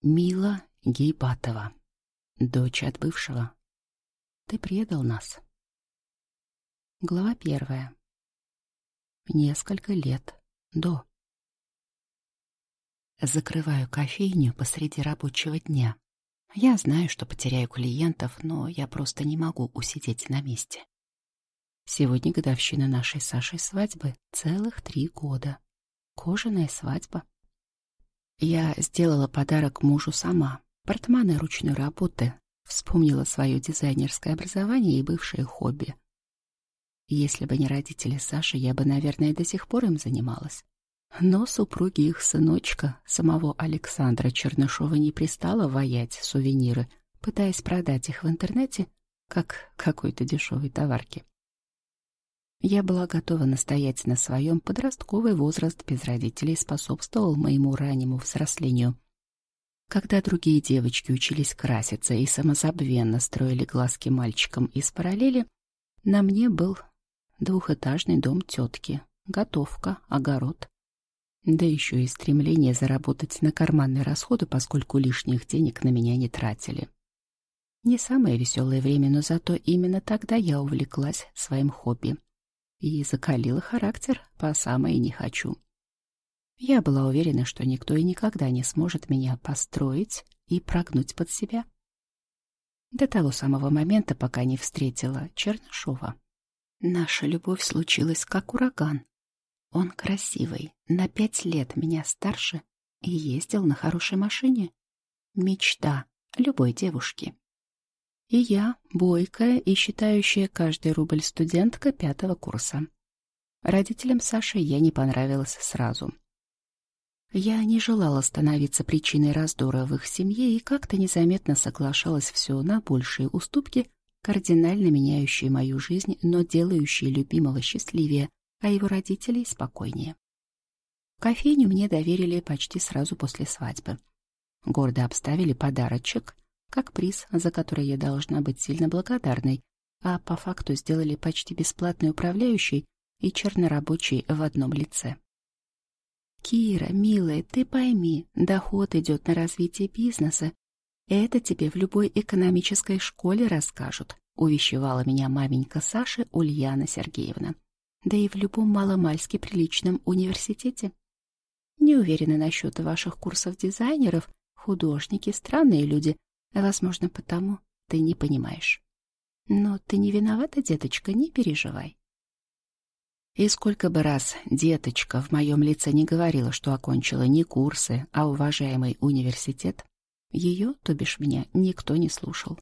Мила Гейбатова, дочь от бывшего. Ты предал нас. Глава 1. Несколько лет до. Закрываю кофейню посреди рабочего дня. Я знаю, что потеряю клиентов, но я просто не могу усидеть на месте. Сегодня годовщина нашей с Сашей свадьбы. Целых 3 года. Кожаная свадьба. Я сделала подарок мужу сама. Портманы ручной работы. Вспомнила свое дизайнерское образование и бывшее хобби. Если бы не родители Саши, я бы, наверное, до сих пор им занималась. Но супруги их сыночка, самого Александра Чернышова, не пристало ваять сувениры, пытаясь продать их в интернете, как какой-то дешевой товарки. Я была готова настоять на своем. Подростковый возраст без родителей способствовал моему раннему взрослению. Когда другие девочки учились краситься и самозабвенно строили глазки мальчикам из параллели, на мне был 2-этажный дом тетки, готовка, огород. Да еще и стремление заработать на карманные расходы, поскольку лишних денег на меня не тратили. Не самое веселое время, но зато именно тогда я увлеклась своим хобби и закалила характер по самое не хочу. Я была уверена, что никто и никогда не сможет меня построить и прогнуть под себя. До того самого момента, пока не встретила Чернышова. Наша любовь случилась как ураган. Он красивый, на 5 лет меня старше и ездил на хорошей машине. Мечта любой девушки. И я, бойкая и считающая каждый рубль студентка 5-го курса. Родителям Саши я не понравилась сразу. Я не желала становиться причиной раздора в их семье и как-то незаметно соглашалась все на большие уступки, кардинально меняющие мою жизнь, но делающие любимого счастливее, а его родителей спокойнее. Кофейню мне доверили почти сразу после свадьбы. Гордо обставили подарочек, как приз, за который я должна быть сильно благодарной, а по факту сделали почти бесплатный управляющий и чернорабочий в одном лице. «Кира, милая, ты пойми, доход идет на развитие бизнеса. Это тебе в любой экономической школе расскажут», увещевала меня маменька Саши Ульяна Сергеевна. «Да и в любом маломальски приличном университете. Не уверена насчет ваших курсов дизайнеров, художники, странные люди. Возможно, потому ты не понимаешь. Но ты не виновата, деточка, не переживай». И сколько бы раз деточка в моем лице не говорила, что окончила не курсы, а уважаемый университет, ее, то бишь меня, никто не слушал.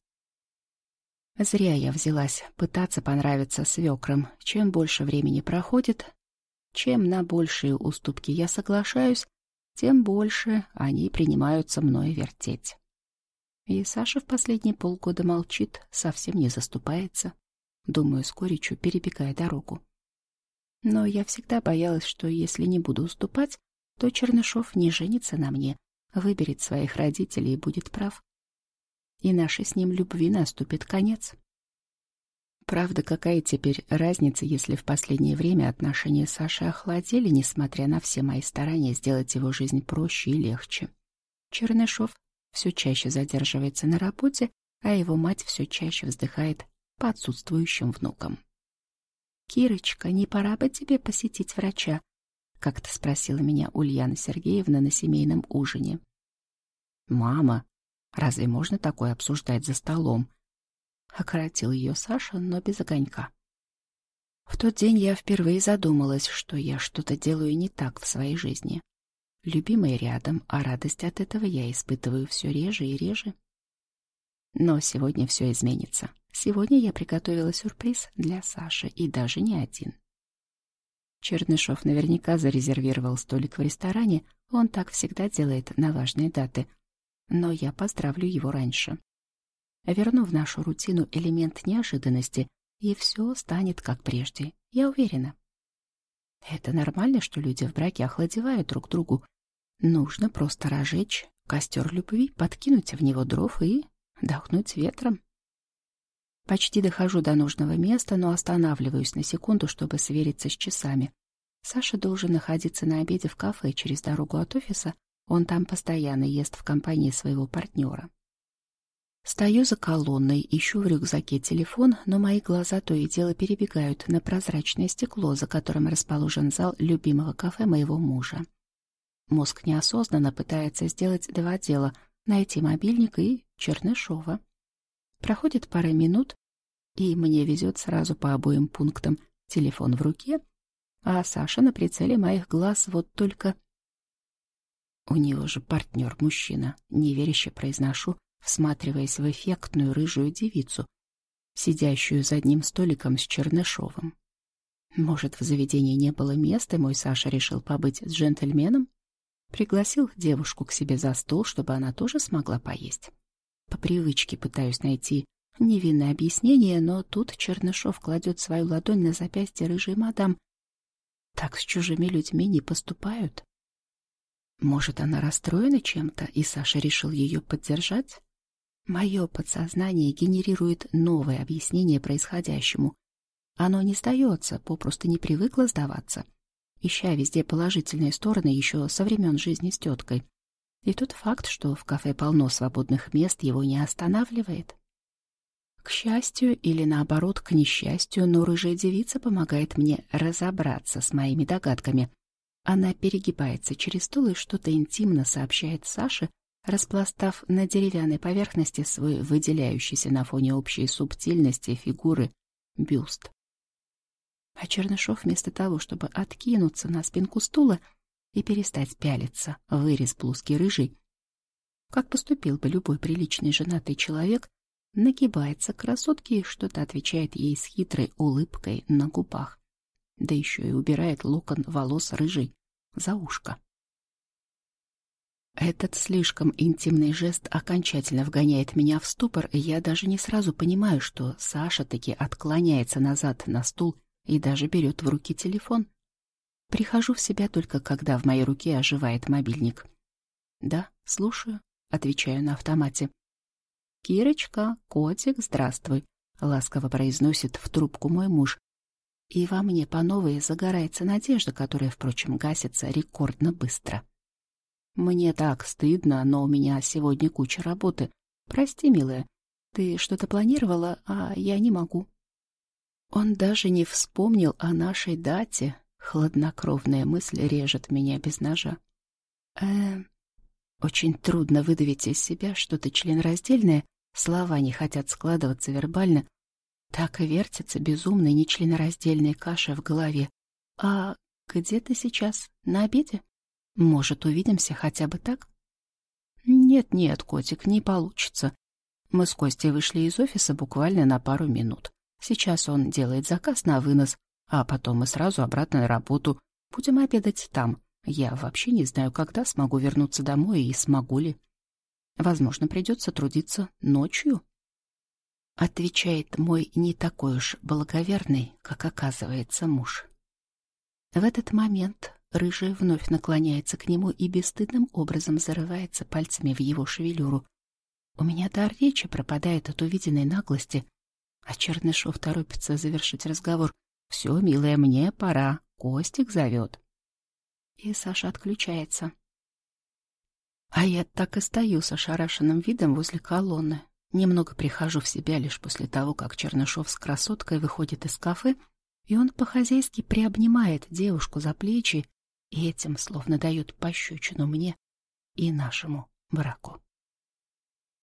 Зря я взялась пытаться понравиться свекрам. Чем больше времени проходит, чем на большие уступки я соглашаюсь, тем больше они принимаются мной вертеть. И Саша в последние полгода молчит, совсем не заступается. Думаю, с горечью перебегая дорогу. Но я всегда боялась, что если не буду уступать, то Чернышов не женится на мне, выберет своих родителей и будет прав. И нашей с ним любви наступит конец. Правда, какая теперь разница, если в последнее время отношения Саши охладели, несмотря на все мои старания сделать его жизнь проще и легче. Чернышов все чаще задерживается на работе, а его мать все чаще вздыхает по отсутствующим внукам. «Кирочка, не пора бы тебе посетить врача?» — как-то спросила меня Ульяна Сергеевна на семейном ужине. «Мама, разве можно такое обсуждать за столом?» — окоротил ее Саша, но без огонька. В тот день я впервые задумалась, что я что-то делаю не так в своей жизни. Любимый рядом, а радость от этого я испытываю все реже и реже. Но сегодня все изменится. Сегодня я приготовила сюрприз для Саши, и даже не один. Чернышов наверняка зарезервировал столик в ресторане, он так всегда делает на важные даты. Но я поздравлю его раньше. Верну в нашу рутину элемент неожиданности, и все станет как прежде, я уверена. Это нормально, что люди в браке охладевают друг другу. Нужно просто разжечь костер любви, подкинуть в него дров и дохнуть ветром. Почти дохожу до нужного места, но останавливаюсь на секунду, чтобы свериться с часами. Саша должен находиться на обеде в кафе через дорогу от офиса, Он там постоянно ест в компании своего партнера. Стою за колонной, ищу в рюкзаке телефон, но мои глаза то и дело перебегают на прозрачное стекло, за которым расположен зал любимого кафе моего мужа. Мозг неосознанно пытается сделать два дела — найти мобильник и Чернышова. Проходит пара минут, и мне везет сразу по обоим пунктам. Телефон в руке, а Саша на прицеле моих глаз. Вот только... У него же партнер мужчина, неверяще произношу, всматриваясь в эффектную рыжую девицу, сидящую за одним столиком с Чернышовым. Может, в заведении не было места, и мой Саша решил побыть с джентльменом? Пригласил девушку к себе за стол, чтобы она тоже смогла поесть. По привычке пытаюсь найти невинное объяснение, но тут Чернышов кладет свою ладонь на запястье рыжей мадам. Так с чужими людьми не поступают. Может, она расстроена чем-то, и Саша решил ее поддержать? Мое подсознание генерирует новое объяснение происходящему. Оно не сдается, попросту не привыкло сдаваться, ища везде положительные стороны еще со времен жизни с теткой. И тот факт, что в кафе полно свободных мест, его не останавливает. К счастью или, наоборот, к несчастью, но рыжая девица помогает мне разобраться с моими догадками. Она перегибается через стол и что-то интимно сообщает Саше, распластав на деревянной поверхности свой выделяющийся на фоне общей субтильности фигуры бюст. А Чернышов вместо того, чтобы откинуться на спинку стула и перестать пялиться в вырез блузки рыжий, как поступил бы любой приличный женатый человек, нагибается к красотке и что-то отвечает ей с хитрой улыбкой на губах, да еще и убирает локон волос рыжий за ушко. Этот слишком интимный жест окончательно вгоняет меня в ступор, и я даже не сразу понимаю, что Саша таки отклоняется назад на стул и даже берет в руки телефон. Прихожу в себя только когда в моей руке оживает мобильник. «Да, слушаю», — отвечаю на автомате. «Кирочка, котик, здравствуй», — ласково произносит в трубку мой муж. И во мне по новой загорается надежда, которая, впрочем, гасится рекордно быстро. «Мне так стыдно, но у меня сегодня куча работы. Прости, милая, ты что-то планировала, а я не могу». Он даже не вспомнил о нашей дате. Хладнокровная мысль режет меня без ножа. Очень трудно выдавить из себя что-то членораздельное, слова не хотят складываться вербально. Так и вертится безумной нечленораздельной каша в голове. «А где ты сейчас? На обеде? Может, увидимся хотя бы так?» «Нет, котик, не получится. Мы с Костей вышли из офиса буквально на пару минут. Сейчас он делает заказ на вынос, а потом мы сразу обратно на работу. Будем обедать там. Я вообще не знаю, когда смогу вернуться домой и смогу ли. Возможно, придется трудиться ночью», — отвечает мой не такой уж благоверный, как оказывается, муж. В этот момент рыжая вновь наклоняется к нему и бесстыдным образом зарывается пальцами в его шевелюру. У меня дар речи пропадает от увиденной наглости, а Чернышов торопится завершить разговор. «Все, милая, мне пора, Костик зовет». И Саша отключается. А я так и стою с ошарашенным видом возле колонны. Немного прихожу в себя лишь после того, как Чернышов с красоткой выходит из кафе, и он по-хозяйски приобнимает девушку за плечи и этим словно дает пощечину мне и нашему браку.